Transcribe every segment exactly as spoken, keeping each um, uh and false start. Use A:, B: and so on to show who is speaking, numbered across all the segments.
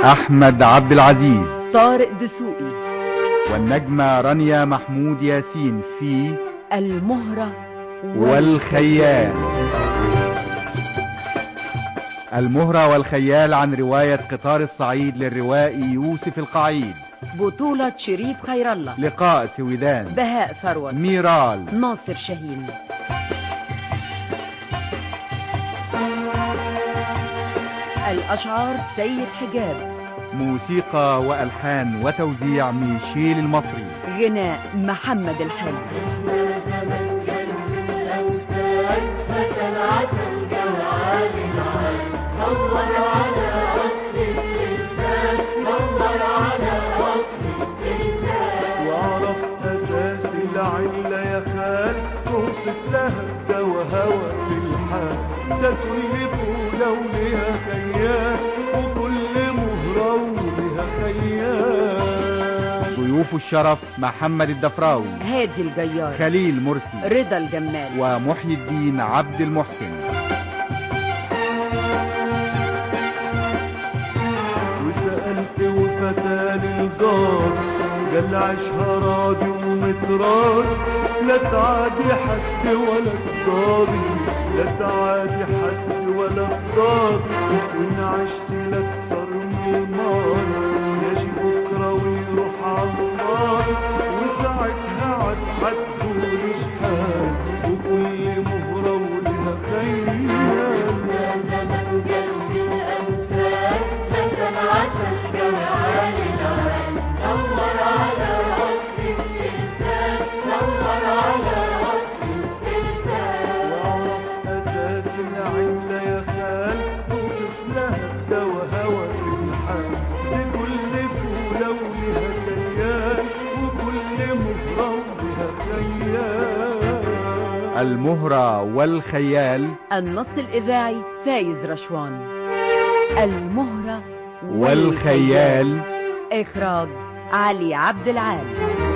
A: أحمد عبد العزيز،
B: طارق دسوقي،
A: والنجمة رانيا محمود ياسين في
B: المهرة
A: والخيال. المهرة والخيال عن رواية قطار الصعيد للروائي يوسف القعيد.
B: بطولة شريف خير الله،
A: لقاء سويدان،
B: بهاء ثروت،
A: ميرال،
B: ناصر شاهين. الأشعار سيد حجاب،
A: موسيقى وألحان وتوزيع ميشيل المصري،
B: غناء محمد الحلو.
C: واعرف اساس العله يا خال، توصف لها الدوا هوى في الحال، ده كل فوله وليها خيال، وكل مهره وليها خيال.
A: ضيوف الشرف محمد الدفراوي،
B: هادي الجيار،
A: خليل مرسي،
B: رضا الجمال،
A: ومحيي الدين عبد المحسن.
C: وسألت وفتاني الجار، قال عيشها راضي ومتراضي، لا تعادي حد ولا تضاضي، لا تعادي حد ولا تضاضي، وإن عشت لأكثر من الماضي، يجي بكرة ويروح عالنار، وساعتها عاد حتقول شحال، وكل مهرة ولها خيال. يا زمن قلبي الأمثال، مثل عسل جمال العال، نور على وصف الإنسان، نور على وصف الإنسان. واعرف أساس العلة يا خال، توصف لها الدوا هوى في الحال، لكل فولة ولها كيان، وكل مهرة ولها خيال.
A: المهرة والخيال.
B: النص الإذاعي فايز رشوان. المهرة
A: والخيال.
B: إخراج علي عبد العال.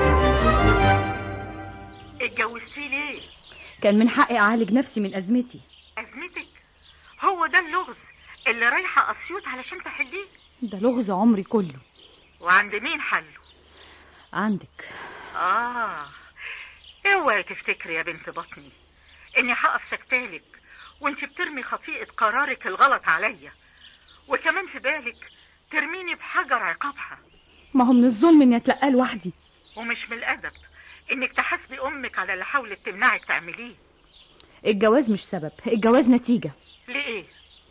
D: اتجوزتي ليه؟
B: كان من حقي أعالج نفسي من أزمتي.
D: أزمتك؟ هو ده اللغز اللي رايحة أسيوط علشان تحليه؟
B: ده لغز عمري كله.
D: وعند مين حله؟
B: عندك.
D: آه، اوعي تفتكري يا بنت بطني إني هقف سكتالك وانت بترمي خطيئة قرارك الغلط عليا، وكمان في بالك ترميني بحجر عقابها.
B: ما هو من الظلم إني أتلقى لوحدي،
D: ومش من الأدب إنك تحاسبي أمك على اللي حاولت تمنعك تعمليه.
B: الجواز مش سبب، الجواز نتيجة.
D: ليه؟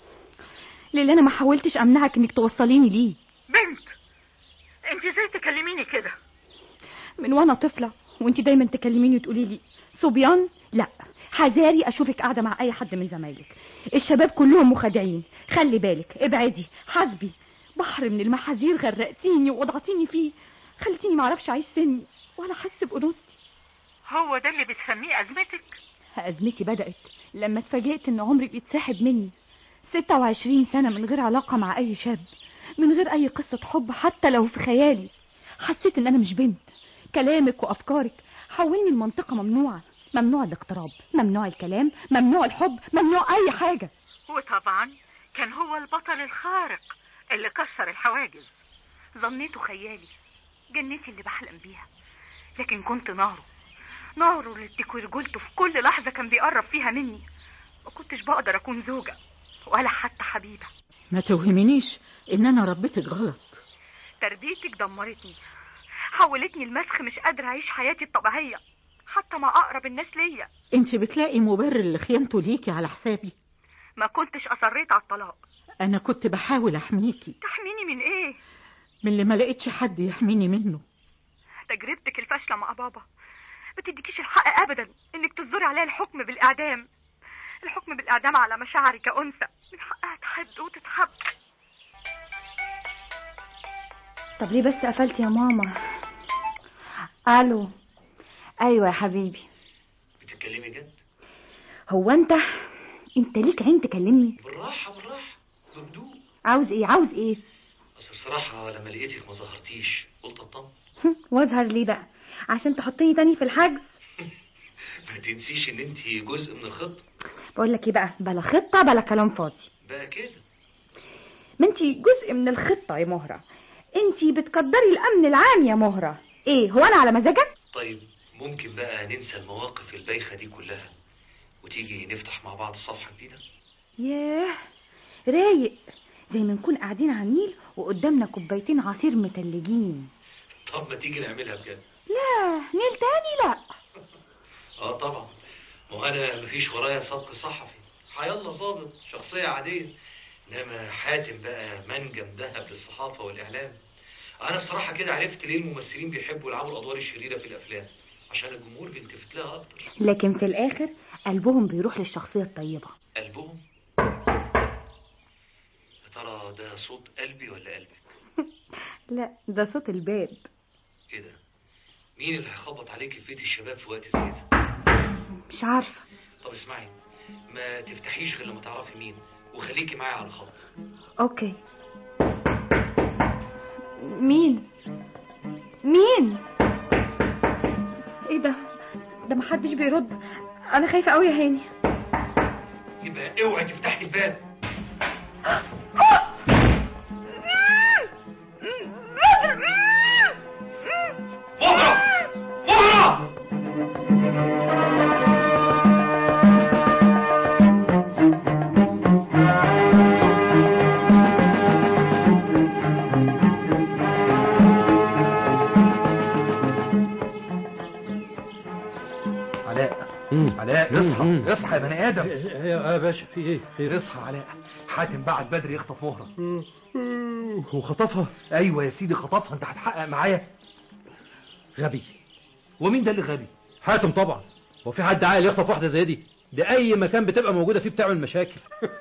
B: لأن أنا ما حاولتش أمنعك إنك توصليني ليه.
D: بنت، انت ازاي تكلميني كده؟
B: من وانا طفلة وانت دايما تكلميني وتقولي لي صبيان، لا حذاري اشوفك قاعدة مع اي حد من زمايلك، الشباب كلهم مخادعين، خلي بالك، ابعدي، حاسبي. بحر من المحاذير غرقتيني ووضعتيني فيه، خلتيني معرفش اعيش سني ولا احس بانوثتي.
D: هو ده اللي بتسميه ازمتك؟
B: ازمتي بدأت لما اتفاجئت ان عمري بيتسحب مني. ستة وعشرين سنة من غير علاقة مع اي شاب، من غير اي قصة حب حتى لو في خيالي. حسيت ان انا مش بنت. كلامك وافكارك حولني المنطقة ممنوعة، ممنوع الاقتراب، ممنوع الكلام، ممنوع الحب، ممنوع اي حاجة.
D: وطبعا كان هو البطل الخارق اللي كسر الحواجز. ظنيته خيالي، جنتي اللي بحلم بيها، لكن كنت ناره، ناره اللي رجولته في كل لحظة كان بيقرب فيها مني. ما كنتش بقدر اكون زوجة ولا حتى حبيبة.
E: ما توهمنيش ان انا ربيتك غلط.
D: تربيتك دمرتني، حولتني المسخ، مش قادرة اعيش حياتي الطبيعية حتى مع اقرب الناس ليا.
E: انت بتلاقي مبرر لخيانته ليكي على حسابي.
D: ما كنتش اصريت على الطلاق.
E: انا كنت بحاول احميكي.
D: تحميني من ايه؟
E: من اللي ما لقيتش حد يحميني منه.
D: تجربتك الفاشلة مع بابا ما تديكيش الحق ابدا انك تصدري عليها الحكم بالاعدام. الحكم بالاعدام على مشاعري كأنثى من حقها تحب وتتحب.
B: طب ليه بس قفلت يا ماما؟ الو. ايوه يا حبيبي.
F: بتتكلمي جد؟
B: هو انت انت ليك عين تكلمني؟
F: بالراحه بالراحه بهدوء.
B: عاوز ايه؟ عاوز ايه؟
F: بس بصراحه لما لقيتك ما ظهرتيش قلت اطمن.
B: واظهر ليه بقى؟ عشان تحطيني تاني في الحجز؟
F: ما تنسيش ان انت جزء من الخطه.
B: بقول لك ايه بقى، بلا خطه بلا كلام فاضي
F: بقى كده.
B: ما انتي جزء من الخطة يا مهرة، انتي بتقدري الامن العام يا مهرة. ايه هو انا على مزاجك؟
F: طيب ممكن بقى ننسى المواقف البايخة دي كلها وتيجي نفتح مع بعض صفحة جديدة؟
B: ياه رايق، زي ما نكون قاعدين على النيل وقدامنا كوبايتين عصير متلجين.
F: طب ما تيجي نعملها بجد؟
B: لا نيل تاني لا.
F: اه طبعا، ما هو انا مفيش ورايا سبق صحفي، حيالله ظابط شخصية عادية، انما حاتم بقى منجم ذهب للصحافة والاعلام. انا الصراحة كده عرفت ليه الممثلين بيحبوا يلعبوا الادوار الشريرة في الافلام، عشان الجمهور بيلتفت لها اكتر.
B: لكن في الاخر قلبهم بيروح للشخصية الطيبة.
F: قلبهم؟ يا ترى ده صوت قلبي ولا قلبك؟
B: لا ده صوت الباب.
F: ايه ده؟ مين اللي هيخبط عليك في بيت الشباب في وقت زي ده؟
B: مش عارفة.
F: طب اسمعي، ما تفتحيش غير لما تعرفي مين، وخليكي معايا على الخط.
B: اوكي. مين مين؟ ايه ده ده محدش بيرد، انا خايفة قوي يا هاني.
F: يبقى اوعي تفتحي الباب. مهرة مهرة.
A: علاء علاء اصحى اصحى يا بني ادم.
G: يا باشا في ايه؟
A: خير اصحى علاء، حاتم بعت بدري يخطف مهرة.
G: هو خطفها؟
A: ايوه يا سيدي خطفها، انت هتحقق معايا.
G: غبي.
A: ومين ده اللي غبي؟
G: حاتم طبعا، هو في حد عاقل يخطف واحده زي دي؟ ده اي مكان بتبقى موجوده فيه بتعمل مشاكل.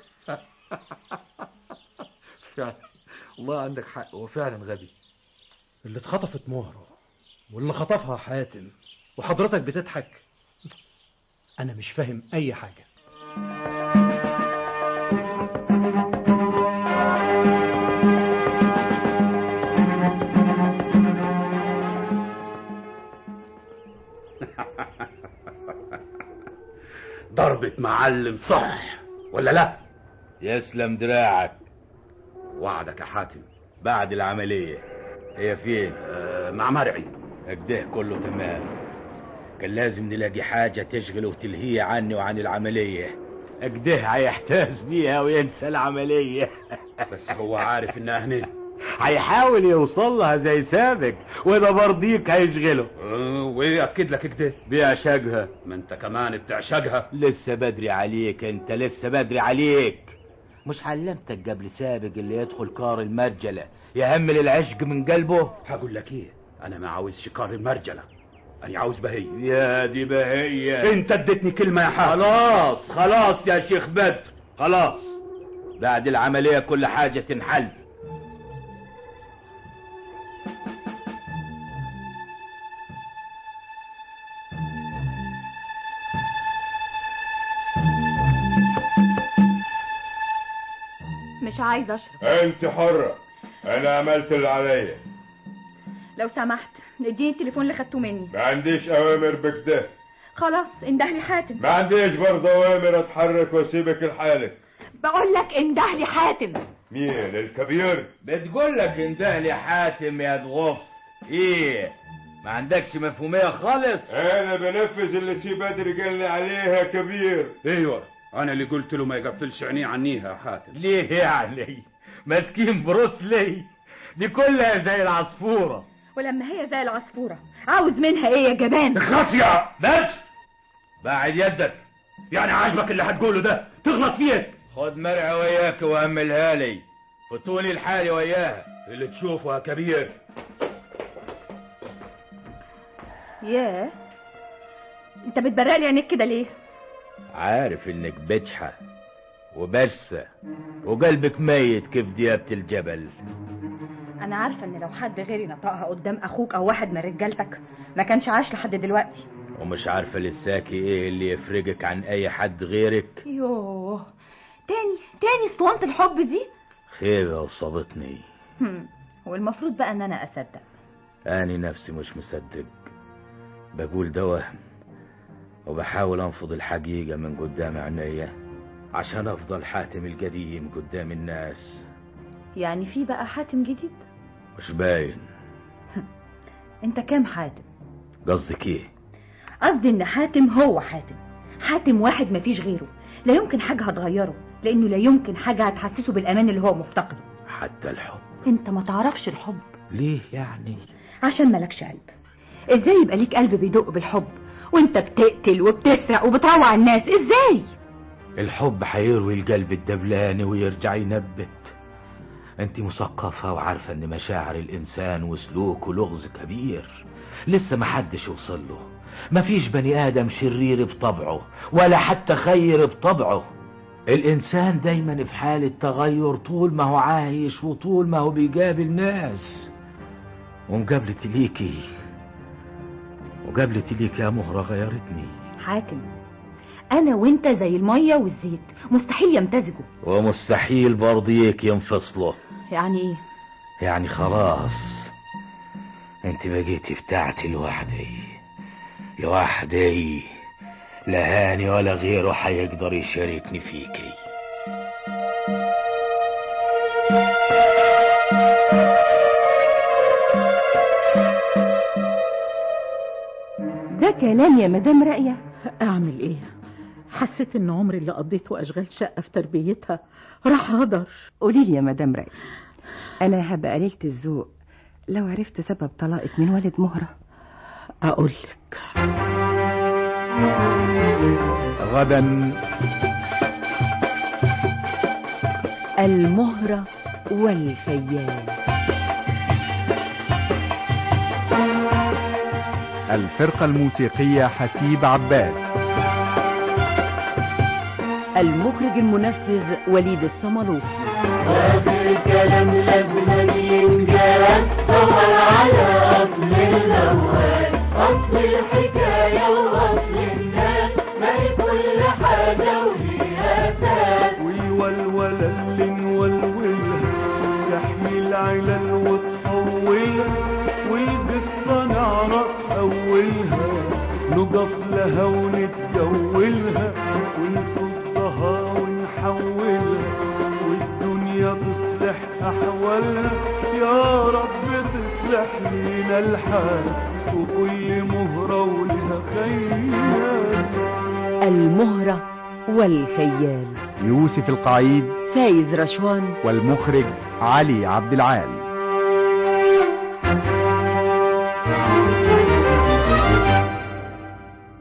A: فعلا والله عندك حق، هو فعلا غبي.
G: اللي اتخطفت مهرة واللي خطفها حاتم وحضرتك بتضحك. انا مش فاهم اي حاجه.
H: ضربة معلم صح ولا لا؟
I: يسلم دراعك.
H: وعدك يا حاتم.
I: بعد العملية هي فين؟
H: آه مع مرعي.
I: اكده كله تمام. كان لازم نلاقي حاجة تشغله وتلهيه عني وعن العملية. اكده هيحتاج بيها وينسى العملية.
H: بس هو عارف انها هنا.
I: هيحاول يوصل لها زي سابق، وده برضيك هيشغله.
H: أه ويأكد لك كده
I: بيعشقها.
H: ما انت كمان بتعشقها.
I: لسه بدري عليك، انت لسه بدري عليك. مش علمتك قبل سابق اللي يدخل كار المرجلة يهمل العشق من قلبه؟
H: هقول لك ايه، انا ما عاوزش كار المرجلة، انا عاوز بهية.
I: يا دي بهية،
H: انت اديتني كلمة يا حاتم.
I: خلاص خلاص يا شيخ بدر، خلاص. بعد العملية كل حاجة تنحل.
B: مش عايز اشرب.
J: انت حرة، انا عملت اللي عليا.
B: لو سمحت اديني التليفون اللي خدته مني.
J: ما عنديش اوامر بكده.
B: خلاص انده لي حاتم.
J: ما عنديش برضه اوامر اتحرك واسيبك لحالك.
B: بقول لك انده لي حاتم.
J: مين الكبير؟
I: بتقول لك انده لي حاتم يا دغف. ايه ما عندكش مفهومية خالص؟
J: انا بنفذ اللي سي بدري قال لي عليها كبير.
H: ايوه انا اللي قلت له ما يقفلش عينيه عنيها يا حاتم.
I: ليه يعني؟ مسكين بروسلي، دي كلها زي العصفورة.
B: ولما هي زي العصفورة عاوز منها ايه يا جبان؟
H: خاصية
I: بس بعد يدك.
H: يعني عاجبك اللي هتقوله ده؟ تغلط فيك.
I: خد مرعى وياك واملها لي، فطولي الحالي وياها
H: اللي تشوفه يا كبير.
B: ياه انت بتبرق لي عينيك كده ليه؟
I: عارف انك بجحة وبس وقلبك ميت كيف ديابة الجبل.
B: انا عارفة ان لو حد غيري نطقها قدام اخوك او واحد من رجالتك ما كانش عاش لحد دلوقتي.
I: ومش عارفة لساكي ايه اللي يفرقك عن اي حد غيرك؟
B: يوه تاني تاني اسطوانة الحب دي.
I: خيبة وصابتني.
B: هم. والمفروض بقى ان انا اصدق.
I: اني نفسي مش مصدق، بقول ده وهم وبحاول انفض الحقيقة من قدام عينيا عشان افضل حاتم القديم قدام الناس.
B: يعني في بقى حاتم جديد؟
I: مش باين.
B: انت كام حاتم؟
I: قصدك ايه؟
B: قصدي ان حاتم هو حاتم، حاتم واحد مفيش غيره، لا يمكن حاجة هتغيره، لانه لا يمكن حاجة هتحسسه بالامان اللي هو مفتقده.
I: حتى الحب؟
B: انت ما تعرفش الحب.
I: ليه يعني؟
B: عشان مالكش قلب. ازاي يبقى ليك قلب بيدق بالحب وانت بتقتل وبتسرق وبتروع الناس؟ ازاي؟
I: الحب هيروي القلب الدبلاني ويرجع ينبت. انت مثقفة وعارفة ان مشاعر الانسان وسلوكه لغز كبير لسه محدش وصل له. مفيش بني ادم شرير بطبعه ولا حتى خير بطبعه. الانسان دايما في حالة تغير طول ما هو عايش وطول ما هو بيقابل ناس. ومقابلة ليكي وقابلة ليكي يا مهرة غيرتني.
B: حاتم، انا وانت زي المية والزيت، مستحيل يمتزجوا.
I: ومستحيل برضيك ينفصلوا.
B: يعني ايه؟
I: يعني خلاص انت بقيتي بتاعتي لوحدي لوحدي، لا هاني ولا غيره هيقدر يشاركني فيكي.
B: ده كلام يا مدام رأية.
E: اعمل ايه؟ حسيت ان عمري اللي قضيته اشغال شقة في تربيتها راح هدر.
K: قولي لي يا مدام رأية، انا هبقى قليلة الذوق لو عرفت سبب طلاقك من والد مهرة.
E: اقول لك
A: غدا
K: المهرة والخيال.
A: الفرقة الموسيقية حسيب عباس.
K: المخرج المنفذ وليد الصملوطي.
C: هذا الكلام لازم ينجاب، دور على أصل الأول، أصل الحكاية وأصل الناس، ما هي كل حاجة وليها أساس.
J: والولولة اللي نولولها يحمي العلل وتحولها، والقصة نعرف أولها، نقف لها ونتجولها ونصدها ونحولها، والدنيا تصلح أحوالها، يا رب تصلح لينا الحال، وكل مهرة ولها خيال.
K: المهرة والخيال.
A: يوسف القعيد،
K: فايز رشوان،
A: والمخرج علي عبد العال.